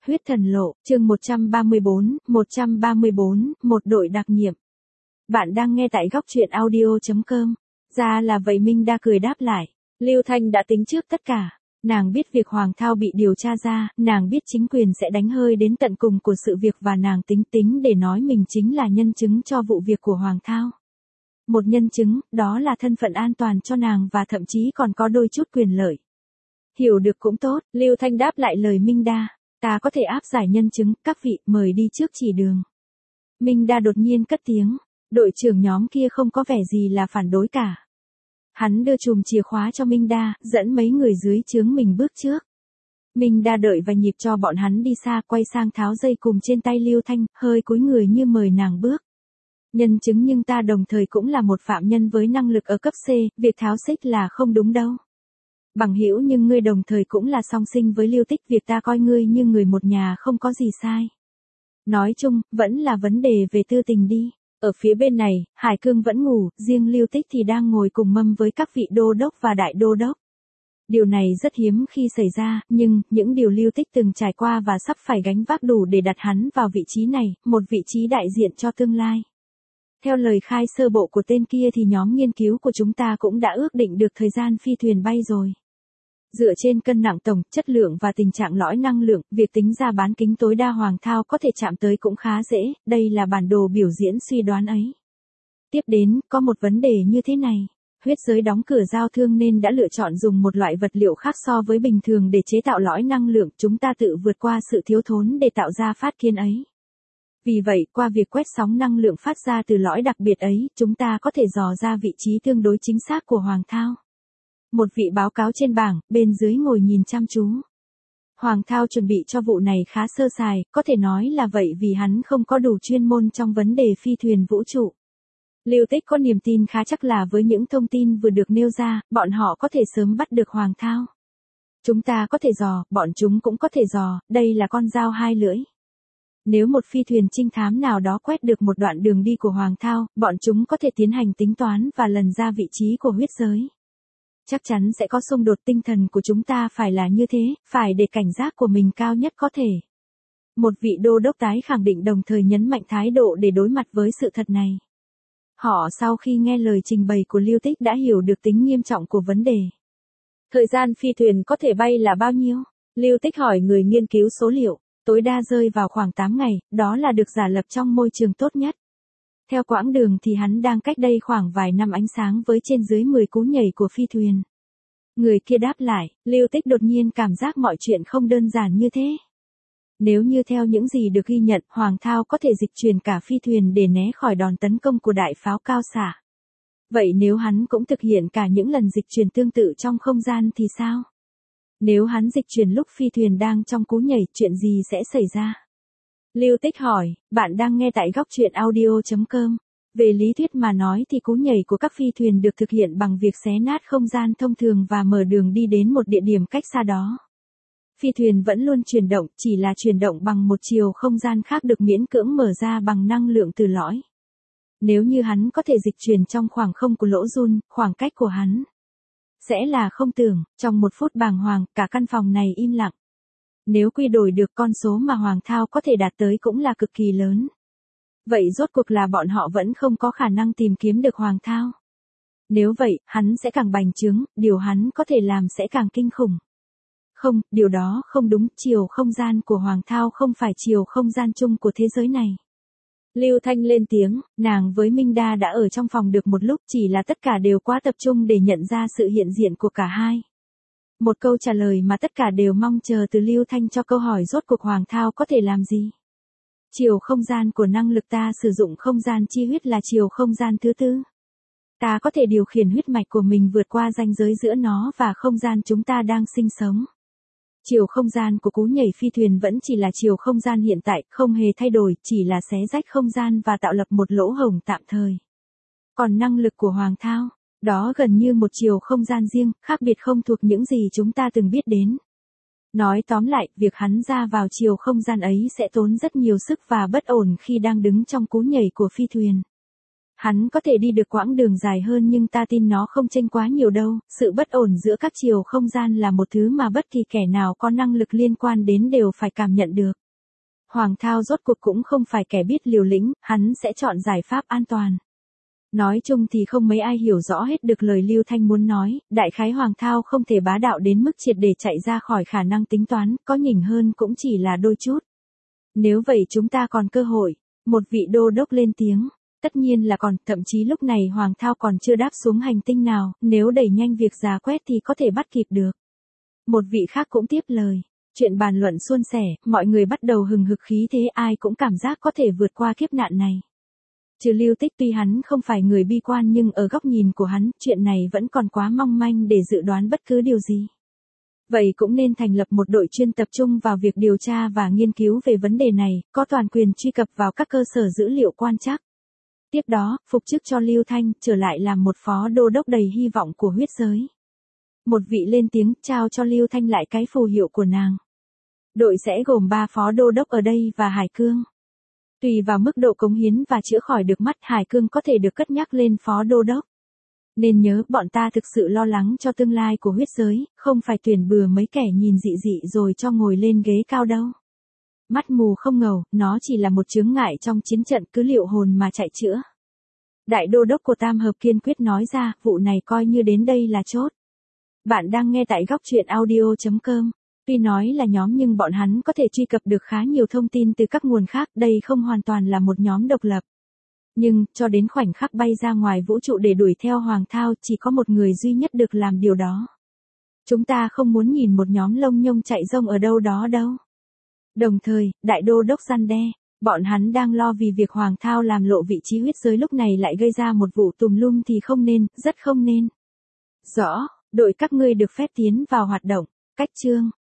Huyết thần lộ, chương 134, một đội đặc nhiệm. Bạn đang nghe tại góc truyện audio.com. Ra là vậy, Minh Đa cười đáp lại. Lưu Thanh đã tính trước tất cả. Nàng biết việc Hoàng Thao bị điều tra ra, nàng biết chính quyền sẽ đánh hơi đến tận cùng của sự việc và nàng tính để nói mình chính là nhân chứng cho vụ việc của Hoàng Thao. Một nhân chứng, đó là thân phận an toàn cho nàng và thậm chí còn có đôi chút quyền lợi. Hiểu được cũng tốt, Lưu Thanh đáp lại lời Minh Đa. Ta có thể áp giải nhân chứng, các vị mời đi trước chỉ đường. Minh Đa đột nhiên cất tiếng, đội trưởng nhóm kia không có vẻ gì là phản đối cả. Hắn đưa chùm chìa khóa cho Minh Đa, dẫn mấy người dưới trướng mình bước trước. Minh Đa đợi vài nhịp cho bọn hắn đi xa, quay sang tháo dây cùm trên tay Lưu Thanh, hơi cúi người như mời nàng bước. Nhân chứng nhưng ta đồng thời cũng là một phạm nhân với năng lực ở cấp C, việc tháo xích là không đúng đâu. Bằng hữu nhưng ngươi đồng thời cũng là song sinh với Lưu Tích, việc ta coi ngươi như người một nhà không có gì sai. Nói chung, vẫn là vấn đề về tư tình đi. Ở phía bên này, Hải Cương vẫn ngủ, riêng Lưu Tích thì đang ngồi cùng mâm với các vị đô đốc và đại đô đốc. Điều này rất hiếm khi xảy ra, nhưng những điều Lưu Tích từng trải qua và sắp phải gánh vác đủ để đặt hắn vào vị trí này, một vị trí đại diện cho tương lai. Theo lời khai sơ bộ của tên kia thì nhóm nghiên cứu của chúng ta cũng đã ước định được thời gian phi thuyền bay rồi. Dựa trên cân nặng tổng, chất lượng và tình trạng lõi năng lượng, việc tính ra bán kính tối đa Hoàng Thao có thể chạm tới cũng khá dễ, đây là bản đồ biểu diễn suy đoán ấy. Tiếp đến, có một vấn đề như thế này. Huyết giới đóng cửa giao thương nên đã lựa chọn dùng một loại vật liệu khác so với bình thường để chế tạo lõi năng lượng, chúng ta tự vượt qua sự thiếu thốn để tạo ra phát kiến ấy. Vì vậy, qua việc quét sóng năng lượng phát ra từ lõi đặc biệt ấy, chúng ta có thể dò ra vị trí tương đối chính xác của Hoàng Thao. Một vị báo cáo trên bảng, bên dưới ngồi nhìn chăm chú. Hoàng Thao chuẩn bị cho vụ này khá sơ sài, có thể nói là vậy vì hắn không có đủ chuyên môn trong vấn đề phi thuyền vũ trụ. Lưu Tích có niềm tin khá chắc là với những thông tin vừa được nêu ra, bọn họ có thể sớm bắt được Hoàng Thao. Chúng ta có thể dò, bọn chúng cũng có thể dò, đây là con dao hai lưỡi. Nếu một phi thuyền trinh thám nào đó quét được một đoạn đường đi của Hoàng Thao, bọn chúng có thể tiến hành tính toán và lần ra vị trí của huyết giới. Chắc chắn sẽ có xung đột, tinh thần của chúng ta phải là như thế, phải để cảnh giác của mình cao nhất có thể. Một vị đô đốc tái khẳng định đồng thời nhấn mạnh thái độ để đối mặt với sự thật này. Họ sau khi nghe lời trình bày của Lưu Tích đã hiểu được tính nghiêm trọng của vấn đề. Thời gian phi thuyền có thể bay là bao nhiêu? Lưu Tích hỏi người nghiên cứu số liệu. Tối đa rơi vào khoảng 8 ngày, đó là được giả lập trong môi trường tốt nhất. Theo quãng đường thì hắn đang cách đây khoảng vài năm ánh sáng với trên dưới 10 cú nhảy của phi thuyền. Người kia đáp lại, Lưu Tích đột nhiên cảm giác mọi chuyện không đơn giản như thế. Nếu như theo những gì được ghi nhận, Hoàng Thao có thể dịch chuyển cả phi thuyền để né khỏi đòn tấn công của đại pháo cao xạ. Vậy nếu hắn cũng thực hiện cả những lần dịch chuyển tương tự trong không gian thì sao? Nếu hắn dịch chuyển lúc phi thuyền đang trong cú nhảy, chuyện gì sẽ xảy ra? Lưu Tích hỏi, bạn đang nghe tại góc truyện audio.com. Về lý thuyết mà nói thì cú nhảy của các phi thuyền được thực hiện bằng việc xé nát không gian thông thường và mở đường đi đến một địa điểm cách xa đó. Phi thuyền vẫn luôn chuyển động, chỉ là chuyển động bằng một chiều không gian khác được miễn cưỡng mở ra bằng năng lượng từ lõi. Nếu như hắn có thể dịch chuyển trong khoảng không của lỗ Jun, khoảng cách của hắn sẽ là không tưởng, trong một phút bàng hoàng, cả căn phòng này im lặng. Nếu quy đổi được con số mà Hoàng Thao có thể đạt tới cũng là cực kỳ lớn. Vậy rốt cuộc là bọn họ vẫn không có khả năng tìm kiếm được Hoàng Thao. Nếu vậy, hắn sẽ càng bành trướng, điều hắn có thể làm sẽ càng kinh khủng. Không, điều đó không đúng, chiều không gian của Hoàng Thao không phải chiều không gian chung của thế giới này. Lưu Thanh lên tiếng, nàng với Minh Đa đã ở trong phòng được một lúc, chỉ là tất cả đều quá tập trung để nhận ra sự hiện diện của cả hai. Một câu trả lời mà tất cả đều mong chờ từ Lưu Thanh cho câu hỏi rốt cuộc Hoàng Thao có thể làm gì. Chiều không gian của năng lực ta sử dụng không gian chi huyết là chiều không gian thứ tư. Ta có thể điều khiển huyết mạch của mình vượt qua ranh giới giữa nó và không gian chúng ta đang sinh sống. Chiều không gian của cú nhảy phi thuyền vẫn chỉ là chiều không gian hiện tại, không hề thay đổi, chỉ là xé rách không gian và tạo lập một lỗ hổng tạm thời. Còn năng lực của Hoàng Thao, đó gần như một chiều không gian riêng, khác biệt không thuộc những gì chúng ta từng biết đến. Nói tóm lại, việc hắn ra vào chiều không gian ấy sẽ tốn rất nhiều sức và bất ổn khi đang đứng trong cú nhảy của phi thuyền. Hắn có thể đi được quãng đường dài hơn nhưng ta tin nó không chênh quá nhiều đâu, sự bất ổn giữa các chiều không gian là một thứ mà bất kỳ kẻ nào có năng lực liên quan đến đều phải cảm nhận được. Hoàng Thao rốt cuộc cũng không phải kẻ biết liều lĩnh, hắn sẽ chọn giải pháp an toàn. Nói chung thì không mấy ai hiểu rõ hết được lời Lưu Thanh muốn nói, đại khái Hoàng Thao không thể bá đạo đến mức triệt để chạy ra khỏi khả năng tính toán, có nhỉnh hơn cũng chỉ là đôi chút. Nếu vậy chúng ta còn cơ hội, một vị đô đốc lên tiếng. Tất nhiên là còn, thậm chí lúc này Hoàng Thao còn chưa đáp xuống hành tinh nào, nếu đẩy nhanh việc rà quét thì có thể bắt kịp được. Một vị khác cũng tiếp lời. Chuyện bàn luận suôn sẻ, mọi người bắt đầu hừng hực khí thế, ai cũng cảm giác có thể vượt qua kiếp nạn này. Trừ Lưu Tích, tuy hắn không phải người bi quan nhưng ở góc nhìn của hắn, chuyện này vẫn còn quá mong manh để dự đoán bất cứ điều gì. Vậy cũng nên thành lập một đội chuyên tập trung vào việc điều tra và nghiên cứu về vấn đề này, có toàn quyền truy cập vào các cơ sở dữ liệu quan trắc. Tiếp đó, phục chức cho Lưu Thanh, trở lại làm một phó đô đốc đầy hy vọng của huyết giới. Một vị lên tiếng, trao cho Lưu Thanh lại cái phù hiệu của nàng. Đội sẽ gồm 3 phó đô đốc ở đây và Hải Cương. Tùy vào mức độ cống hiến và chữa khỏi được mắt, Hải Cương có thể được cất nhắc lên phó đô đốc. Nên nhớ, bọn ta thực sự lo lắng cho tương lai của huyết giới, không phải tuyển bừa mấy kẻ nhìn dị dị rồi cho ngồi lên ghế cao đâu. Mắt mù không ngầu, nó chỉ là một chướng ngại trong chiến trận, cứ liệu hồn mà chạy chữa. Đại đô đốc của Tam Hợp kiên quyết nói ra, vụ này coi như đến đây là chốt. Bạn đang nghe tại góc truyện audio.com. Tuy nói là nhóm nhưng bọn hắn có thể truy cập được khá nhiều thông tin từ các nguồn khác, đây không hoàn toàn là một nhóm độc lập. Nhưng, cho đến khoảnh khắc bay ra ngoài vũ trụ để đuổi theo Hoàng Thao, chỉ có một người duy nhất được làm điều đó. Chúng ta không muốn nhìn một nhóm lông nhông chạy rông ở đâu đó đâu. Đồng thời, đại đô đốc răn đe, bọn hắn đang lo vì việc Hoàng Thao làm lộ vị trí huyết giới lúc này lại gây ra một vụ tùm lum thì không nên, rất không nên. Rõ, đội các ngươi được phép tiến vào hoạt động. Cách chương